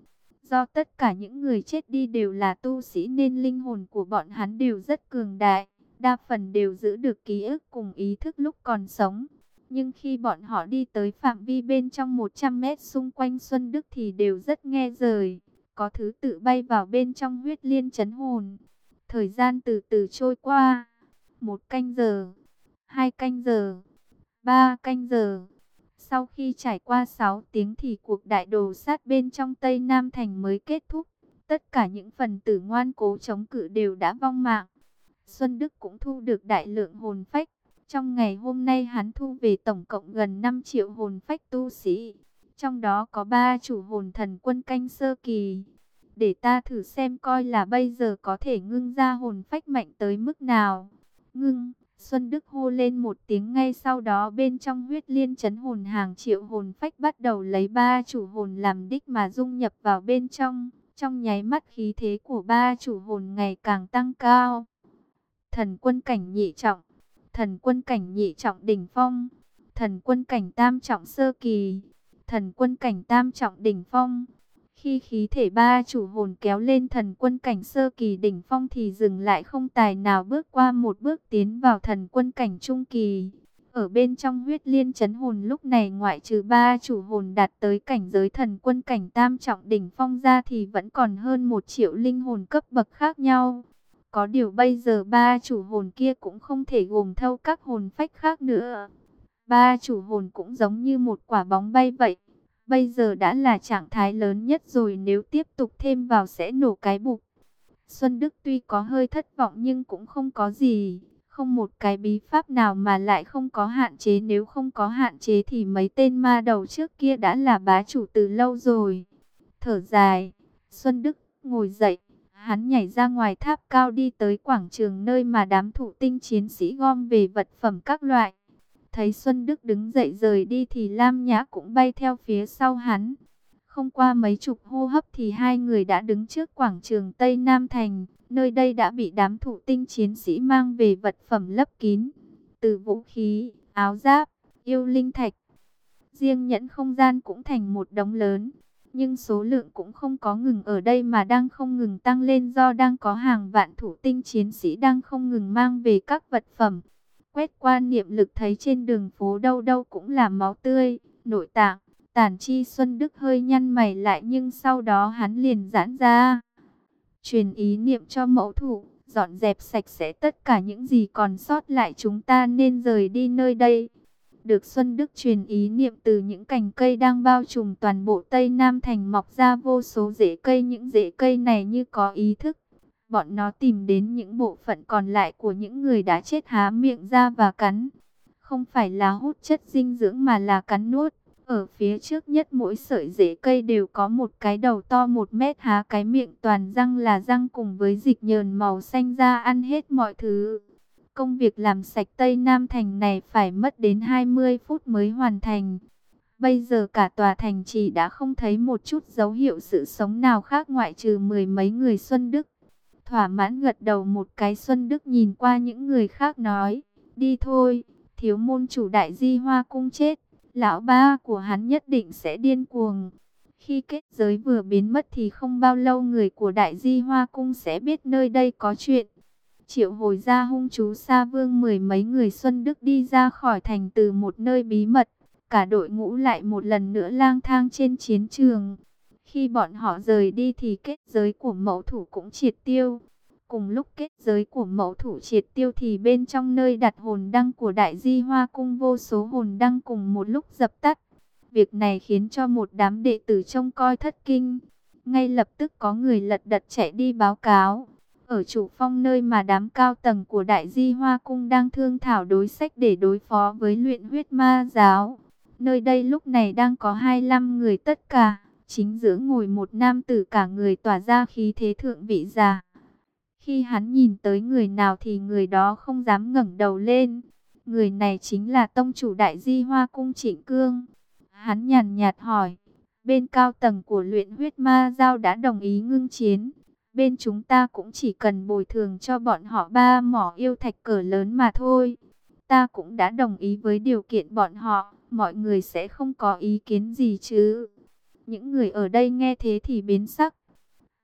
Do tất cả những người chết đi đều là tu sĩ nên linh hồn của bọn hắn đều rất cường đại, đa phần đều giữ được ký ức cùng ý thức lúc còn sống. Nhưng khi bọn họ đi tới phạm vi bên trong một trăm mét xung quanh Xuân Đức thì đều rất nghe rời, có thứ tự bay vào bên trong huyết liên trấn hồn. Thời gian từ từ trôi qua, một canh giờ, hai canh giờ, ba canh giờ. Sau khi trải qua sáu tiếng thì cuộc đại đồ sát bên trong Tây Nam Thành mới kết thúc. Tất cả những phần tử ngoan cố chống cự đều đã vong mạng. Xuân Đức cũng thu được đại lượng hồn phách. Trong ngày hôm nay hắn thu về tổng cộng gần năm triệu hồn phách tu sĩ. Trong đó có ba chủ hồn thần quân canh sơ kỳ. Để ta thử xem coi là bây giờ có thể ngưng ra hồn phách mạnh tới mức nào. Ngưng! Xuân Đức hô lên một tiếng, ngay sau đó bên trong huyết liên trấn hồn hàng triệu hồn phách bắt đầu lấy ba chủ hồn làm đích mà dung nhập vào bên trong. Trong nháy mắt khí thế của ba chủ hồn ngày càng tăng cao. Thần quân cảnh nhị trọng, thần quân cảnh nhị trọng đỉnh phong, thần quân cảnh tam trọng sơ kỳ, thần quân cảnh tam trọng đỉnh phong. Khi khí thể ba chủ hồn kéo lên thần quân cảnh sơ kỳ đỉnh phong thì dừng lại, không tài nào bước qua một bước tiến vào thần quân cảnh trung kỳ. Ở bên trong huyết liên trấn hồn lúc này ngoại trừ ba chủ hồn đạt tới cảnh giới thần quân cảnh tam trọng đỉnh phong ra thì vẫn còn hơn một triệu linh hồn cấp bậc khác nhau. Có điều bây giờ ba chủ hồn kia cũng không thể gồm thâu các hồn phách khác nữa. Ba chủ hồn cũng giống như một quả bóng bay vậy. Bây giờ đã là trạng thái lớn nhất rồi, nếu tiếp tục thêm vào sẽ nổ cái bụp. Xuân Đức tuy có hơi thất vọng nhưng cũng không có gì. Không một cái bí pháp nào mà lại không có hạn chế. Nếu không có hạn chế thì mấy tên ma đầu trước kia đã là bá chủ từ lâu rồi. Thở dài, Xuân Đức ngồi dậy. Hắn nhảy ra ngoài tháp cao đi tới quảng trường nơi mà đám thụ tinh chiến sĩ gom về vật phẩm các loại. Thấy Xuân Đức đứng dậy rời đi thì Lam Nhã cũng bay theo phía sau hắn. Không qua mấy chục hô hấp thì hai người đã đứng trước quảng trường Tây Nam Thành. Nơi đây đã bị đám thụ tinh chiến sĩ mang về vật phẩm lấp kín. Từ vũ khí, áo giáp, yêu linh thạch. Riêng nhẫn không gian cũng thành một đống lớn. Nhưng số lượng cũng không có ngừng ở đây mà đang không ngừng tăng lên, do đang có hàng vạn thụ tinh chiến sĩ đang không ngừng mang về các vật phẩm. Quét qua niệm lực thấy trên đường phố đâu đâu cũng là máu tươi, nội tạng, tàn chi. Xuân Đức hơi nhăn mày lại nhưng sau đó hắn liền giãn ra. Truyền ý niệm cho mẫu thủ, dọn dẹp sạch sẽ tất cả những gì còn sót lại, chúng ta nên rời đi nơi đây. Được Xuân Đức truyền ý niệm, từ những cành cây đang bao trùm toàn bộ Tây Nam Thành mọc ra vô số rễ cây. Những rễ cây này như có ý thức. Bọn nó tìm đến những bộ phận còn lại của những người đã chết, há miệng ra và cắn. Không phải là hút chất dinh dưỡng mà là cắn nuốt. Ở phía trước nhất mỗi sợi rễ cây đều có một cái đầu to một mét, há cái miệng toàn răng là răng cùng với dịch nhờn màu xanh ra ăn hết mọi thứ. Công việc làm sạch Tây Nam Thành này phải mất đến hai mươi phút mới hoàn thành. Bây giờ cả tòa thành chỉ đã không thấy một chút dấu hiệu sự sống nào khác ngoại trừ mười mấy người Xuân Đức. Thỏa mãn gật đầu một cái, Xuân Đức nhìn qua những người khác nói, đi thôi, thiếu môn chủ Đại Di Hoa Cung chết, lão ba của hắn nhất định sẽ điên cuồng. Khi kết giới vừa biến mất thì không bao lâu người của Đại Di Hoa Cung sẽ biết nơi đây có chuyện. Triệu hồi ra hung chú Sa Vương, mười mấy người Xuân Đức đi ra khỏi thành từ một nơi bí mật. Cả đội ngũ lại một lần nữa lang thang trên chiến trường. Khi bọn họ rời đi thì kết giới của mẫu thủ cũng triệt tiêu. Cùng lúc kết giới của mẫu thủ triệt tiêu thì bên trong nơi đặt hồn đăng của Đại Di Hoa Cung vô số hồn đăng cùng một lúc dập tắt. Việc này khiến cho một đám đệ tử trông coi thất kinh. Ngay lập tức có người lật đật chạy đi báo cáo. Ở chủ phong nơi mà đám cao tầng của Đại Di Hoa Cung đang thương thảo đối sách để đối phó với luyện huyết ma giáo. Nơi đây lúc này đang có hai mươi lăm người tất cả. Chính giữa ngồi một nam tử cả người tỏa ra khí thế thượng vị giả. Khi hắn nhìn tới người nào thì người đó không dám ngẩng đầu lên. Người này chính là tông chủ Đại Di Hoa Cung Trịnh Cương. Hắn nhàn nhạt hỏi, bên cao tầng của luyện huyết ma giao đã đồng ý ngưng chiến. Bên chúng ta cũng chỉ cần bồi thường cho bọn họ ba mỏ yêu thạch cỡ lớn mà thôi. Ta cũng đã đồng ý với điều kiện bọn họ, mọi người sẽ không có ý kiến gì chứ. Những người ở đây nghe thế thì biến sắc.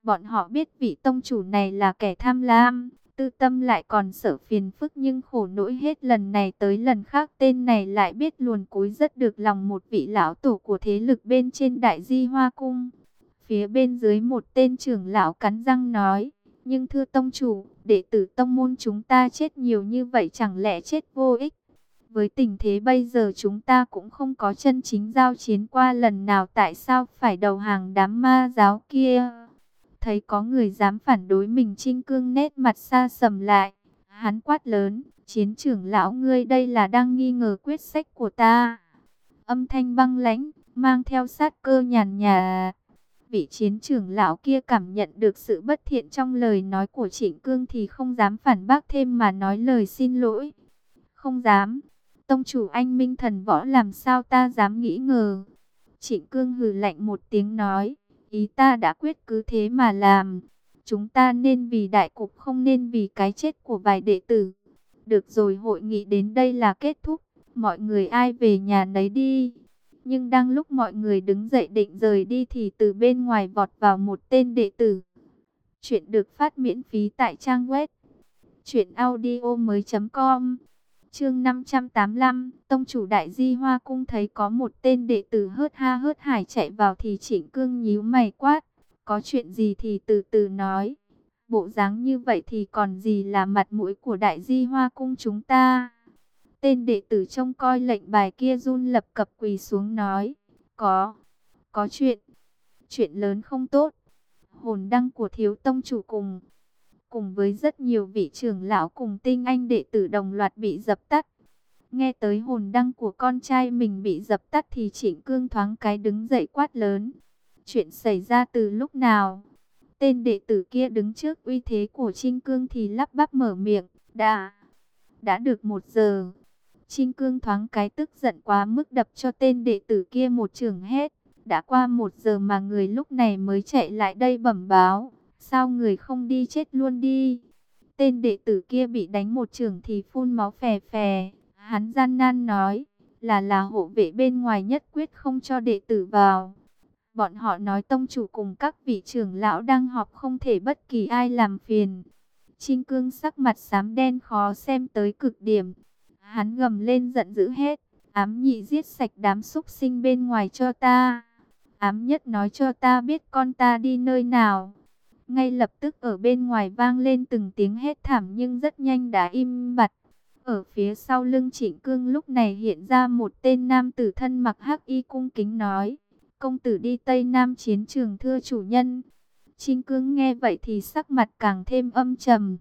Bọn họ biết vị tông chủ này là kẻ tham lam, tư tâm lại còn sợ phiền phức, nhưng khổ nỗi hết lần này tới lần khác tên này lại biết luồn cúi rất được lòng một vị lão tổ của thế lực bên trên Đại Di Hoa Cung. Phía bên dưới một tên trưởng lão cắn răng nói, nhưng thưa tông chủ, đệ tử tông môn chúng ta chết nhiều như vậy chẳng lẽ chết vô ích? Với tình thế bây giờ chúng ta cũng không có chân chính giao chiến qua lần nào, tại sao phải đầu hàng đám ma giáo kia? Thấy có người dám phản đối mình, Trinh Cương nét mặt xa sầm lại. Hắn quát lớn, chiến trưởng lão, ngươi đây là đang nghi ngờ quyết sách của ta. Âm thanh băng lãnh, mang theo sát cơ nhàn nhạt. Vị chiến trưởng lão kia cảm nhận được sự bất thiện trong lời nói của Trịnh Cương thì không dám phản bác thêm mà nói lời xin lỗi. Không dám. Tông chủ anh minh thần võ, làm sao ta dám nghĩ ngờ. Trịnh Cương hừ lạnh một tiếng nói, ý ta đã quyết cứ thế mà làm. Chúng ta nên vì đại cục, không nên vì cái chết của vài đệ tử. Được rồi, hội nghị đến đây là kết thúc. Mọi người ai về nhà nấy đi. Nhưng đang lúc mọi người đứng dậy định rời đi thì từ bên ngoài vọt vào một tên đệ tử. Chuyện được phát miễn phí tại trang web truyện audio mới chấm com. Chương năm trăm tám mươi lăm, tông chủ Đại Di Hoa Cung thấy có một tên đệ tử hớt ha hớt hải chạy vào thì Trịnh Cương nhíu mày quát, có chuyện gì thì từ từ nói. Bộ dáng như vậy thì còn gì là mặt mũi của Đại Di Hoa Cung chúng ta. Tên đệ tử trông coi lệnh bài kia run lập cập quỳ xuống nói, có, có chuyện, chuyện lớn không tốt. Hồn đăng của thiếu tông chủ cùng, cùng với rất nhiều vị trưởng lão cùng tinh anh đệ tử đồng loạt bị dập tắt. Nghe tới hồn đăng của con trai mình bị dập tắt thì Trịnh Cương thoáng cái đứng dậy quát lớn. Chuyện xảy ra từ lúc nào? Tên đệ tử kia đứng trước uy thế của Trịnh Cương thì lắp bắp mở miệng, đã, đã được một giờ. Trịnh Cương thoáng cái tức giận quá mức đập cho tên đệ tử kia một chưởng hét. Đã qua một giờ mà người lúc này mới chạy lại đây bẩm báo. Sao người không đi chết luôn đi? Tên đệ tử kia bị đánh một chưởng thì phun máu phè phè. Hắn gian nan nói, là là hộ vệ bên ngoài nhất quyết không cho đệ tử vào. Bọn họ nói tông chủ cùng các vị trưởng lão đang họp, không thể bất kỳ ai làm phiền. Trịnh Cương sắc mặt xám đen khó xem tới cực điểm. Hắn gầm lên giận dữ hết, ám nhị giết sạch đám súc sinh bên ngoài cho ta. Ám nhất nói cho ta biết con ta đi nơi nào. Ngay lập tức ở bên ngoài vang lên từng tiếng hét thảm nhưng rất nhanh đã im bặt. Ở phía sau lưng Trịnh Cương lúc này hiện ra một tên nam tử thân mặc hắc y cung kính nói, công tử đi Tây Nam chiến trường thưa chủ nhân. Trịnh Cương nghe vậy thì sắc mặt càng thêm âm trầm.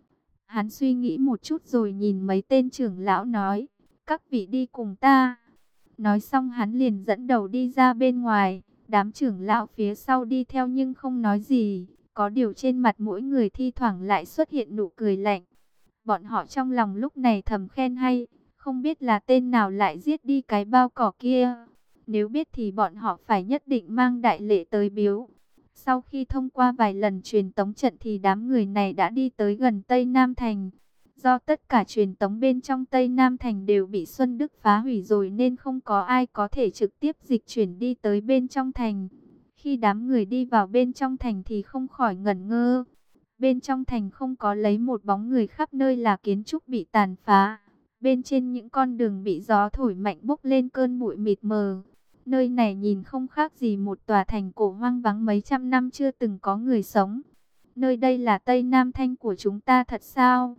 Hắn suy nghĩ một chút rồi nhìn mấy tên trưởng lão nói, các vị đi cùng ta. Nói xong hắn liền dẫn đầu đi ra bên ngoài, đám trưởng lão phía sau đi theo nhưng không nói gì. Có điều trên mặt mỗi người thi thoảng lại xuất hiện nụ cười lạnh. Bọn họ trong lòng lúc này thầm khen hay, không biết là tên nào lại giết đi cái bao cỏ kia. Nếu biết thì bọn họ phải nhất định mang đại lễ tới biếu. Sau khi thông qua vài lần truyền tống trận thì đám người này đã đi tới gần Tây Nam Thành. Do tất cả truyền tống bên trong Tây Nam Thành đều bị Xuân Đức phá hủy rồi nên không có ai có thể trực tiếp dịch chuyển đi tới bên trong thành. Khi đám người đi vào bên trong thành thì không khỏi ngẩn ngơ. Bên trong thành không có lấy một bóng người, khắp nơi là kiến trúc bị tàn phá. Bên trên những con đường bị gió thổi mạnh bốc lên cơn bụi mịt mờ. Nơi này nhìn không khác gì một tòa thành cổ hoang vắng mấy trăm năm chưa từng có người sống. Nơi đây là Tây Nam Thanh của chúng ta thật sao?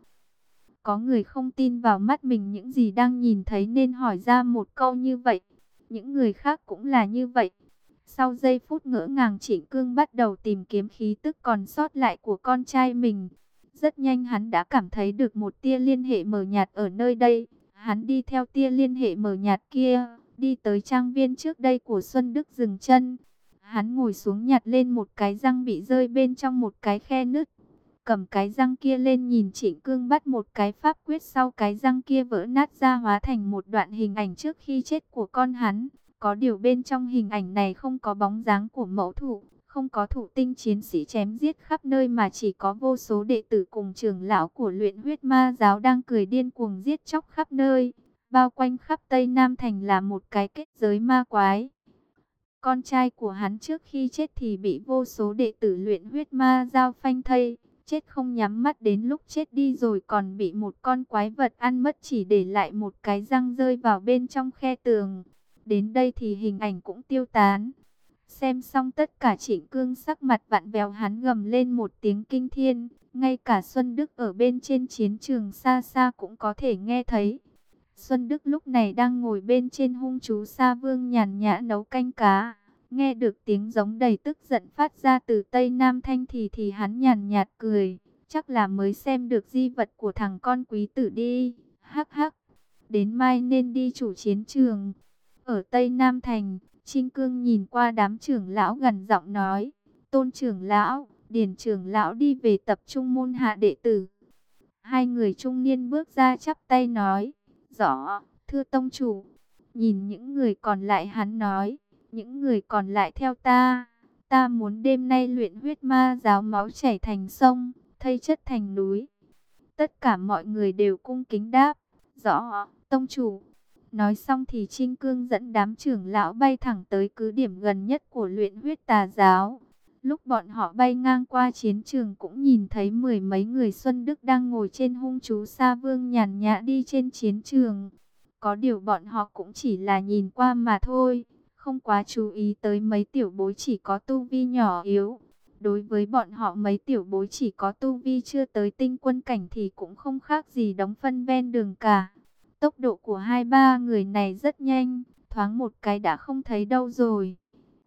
Có người không tin vào mắt mình những gì đang nhìn thấy nên hỏi ra một câu như vậy. Những người khác cũng là như vậy. Sau giây phút ngỡ ngàng, Trịnh Cương bắt đầu tìm kiếm khí tức còn sót lại của con trai mình. Rất nhanh hắn đã cảm thấy được một tia liên hệ mờ nhạt ở nơi đây. Hắn đi theo tia liên hệ mờ nhạt kia, đi tới trang viên trước đây của Xuân Đức dừng chân. Hắn ngồi xuống nhặt lên một cái răng bị rơi bên trong một cái khe nứt. Cầm cái răng kia lên nhìn Trịnh Cương bắt một cái pháp quyết, sau cái răng kia vỡ nát ra hóa thành một đoạn hình ảnh trước khi chết của con hắn. Có điều bên trong hình ảnh này không có bóng dáng của mẫu thụ, không có thụ tinh chiến sĩ chém giết khắp nơi mà chỉ có vô số đệ tử cùng trưởng lão của luyện huyết ma giáo đang cười điên cuồng giết chóc khắp nơi. Bao quanh khắp Tây Nam Thành là một cái kết giới ma quái. con trai của hắn trước khi chết thì bị vô số đệ tử luyện huyết ma giao phanh thây, chết không nhắm mắt, đến lúc chết đi rồi còn bị một con quái vật ăn mất, chỉ để lại một cái răng rơi vào bên trong khe tường. Đến đây thì hình ảnh cũng tiêu tán. Xem xong tất cả, Trịnh Cương sắc mặt vặn vẹo, hắn gầm lên một tiếng kinh thiên, ngay cả Xuân Đức ở bên trên chiến trường xa xa cũng có thể nghe thấy. Xuân Đức lúc này đang ngồi bên trên hung chú Sa Vương nhàn nhã nấu canh cá, nghe được tiếng giống đầy tức giận phát ra từ Tây Nam Thanh thì thì hắn nhàn nhạt cười, chắc là mới xem được di vật của thằng con quý tử đi, hắc hắc, đến mai nên đi chủ chiến trường. Ở Tây Nam Thành, Trinh Cương nhìn qua đám trưởng lão gần giọng nói, Tôn trưởng lão, Điền trưởng lão đi về tập trung môn hạ đệ tử. Hai người trung niên bước ra chắp tay nói, rõ, thưa tông chủ. Nhìn những người còn lại hắn nói, những người còn lại theo ta, ta muốn đêm nay luyện huyết ma giáo, máu chảy thành sông, thây chất thành núi. Tất cả mọi người đều cung kính đáp, rõ, tông chủ. Nói xong thì Trinh Cương dẫn đám trưởng lão bay thẳng tới cứ điểm gần nhất của luyện huyết tà giáo. Lúc bọn họ bay ngang qua chiến trường cũng nhìn thấy mười mấy người Xuân Đức đang ngồi trên hung chú Sa Vương nhàn nhã đi trên chiến trường. Có điều bọn họ cũng chỉ là nhìn qua mà thôi, không quá chú ý tới mấy tiểu bối chỉ có tu vi nhỏ yếu. Đối với bọn họ, mấy tiểu bối chỉ có tu vi chưa tới tinh quân cảnh thì cũng không khác gì đóng phân ven đường cả. Tốc độ của hai ba người này rất nhanh, thoáng một cái đã không thấy đâu rồi.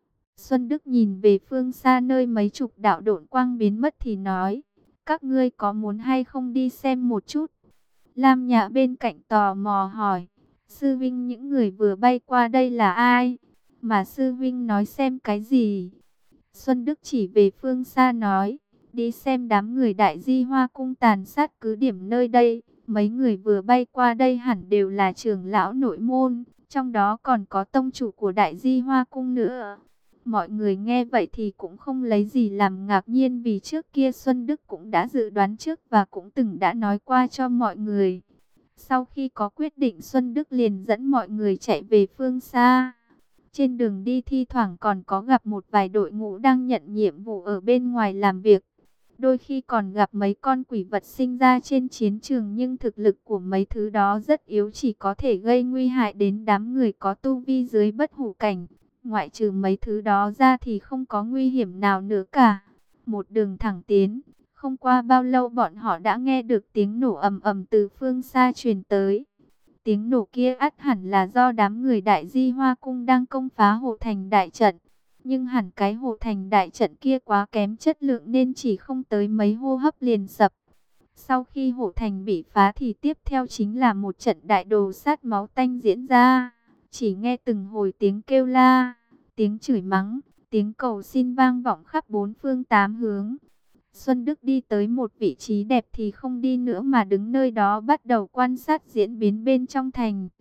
Xuân Đức nhìn về phương xa nơi mấy chục đạo độn quang biến mất thì nói, các ngươi có muốn hay không đi xem một chút? Lam Nhã bên cạnh tò mò hỏi, sư vinh những người vừa bay qua đây là ai? Mà sư vinh nói xem cái gì? Xuân Đức chỉ về phương xa nói, đi xem đám người Đại Di Hoa cung tàn sát cứ điểm nơi đây. Mấy người vừa bay qua đây hẳn đều là trưởng lão nội môn, trong đó còn có tông chủ của Đại Di Hoa cung nữa. Mọi người nghe vậy thì cũng không lấy gì làm ngạc nhiên, vì trước kia Xuân Đức cũng đã dự đoán trước và cũng từng đã nói qua cho mọi người. Sau khi có quyết định, Xuân Đức liền dẫn mọi người chạy về phương xa. Trên đường đi thi thoảng còn có gặp một vài đội ngũ đang nhận nhiệm vụ ở bên ngoài làm việc. Đôi khi còn gặp mấy con quỷ vật sinh ra trên chiến trường, nhưng thực lực của mấy thứ đó rất yếu, chỉ có thể gây nguy hại đến đám người có tu vi dưới bất hủ cảnh. Ngoại trừ mấy thứ đó ra thì không có nguy hiểm nào nữa cả. Một đường thẳng tiến, không qua bao lâu bọn họ đã nghe được tiếng nổ ầm ầm từ phương xa truyền tới. Tiếng nổ kia ắt hẳn là do đám người Đại Di Hoa cung đang công phá hộ thành đại trận. Nhưng hẳn cái hộ thành đại trận kia quá kém chất lượng nên chỉ không tới mấy hô hấp liền sập. Sau khi hộ thành bị phá thì tiếp theo chính là một trận đại đồ sát máu tanh diễn ra. Chỉ nghe từng hồi tiếng kêu la, tiếng chửi mắng, tiếng cầu xin vang vọng khắp bốn phương tám hướng. Xuân Đức đi tới một vị trí đẹp thì không đi nữa mà đứng nơi đó bắt đầu quan sát diễn biến bên trong thành.